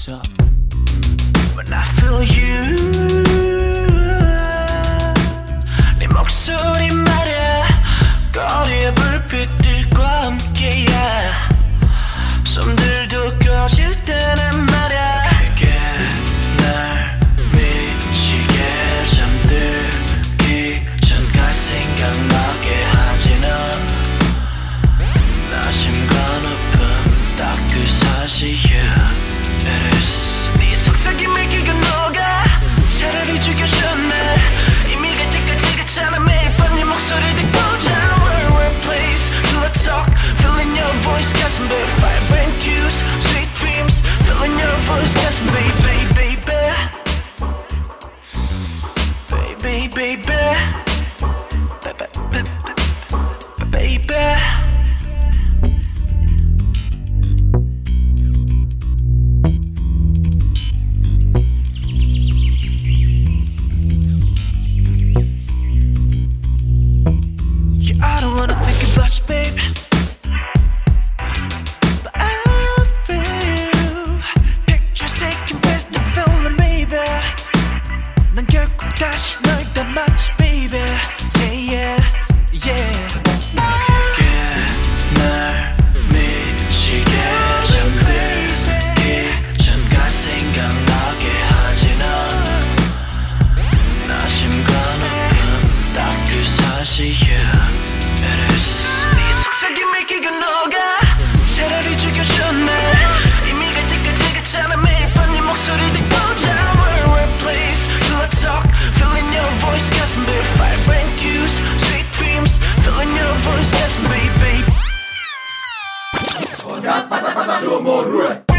What's up? When I feel you 네 목소리 말야 거리의 불빛들과 함께야 숨들도 꺼질 때는 말야 내게 날 미치게 잠들기 전까지 생각나게 하지 넌 나심과 높은 딱 그 사실이야 네 속삭임을 기가 녹아 차라리 죽여줬네 이미 갈 때까지 갔잖아 매일 밤 네 목소리 듣고 자 Where place do I talk Feeling your voice 가슴 배 vibrant cues Sweet dreams Feeling your voice 가슴 baby baby Baby baby Baby I don't wanna think about you, babe. But I feel pictures taking place to feeling, baby. 난 결국 다시 널 닮았지, baby. Yeah, yeah, yeah. 너에게 날 미치게 잠들기 전까지 생각나게 하지 넌 나심과 높은 딱 그 사실이야. 네 속삭임을 기가 녹아 차라리 죽여줬네 이미 갈 때까지 갔잖아 매일 밤 네 목소리 듣고 자 Where place do I talk Feeling your voice 가슴 배 vibrant cues Sweet dreams Feeling your voice 가슴 baby Pata pata, yo morro.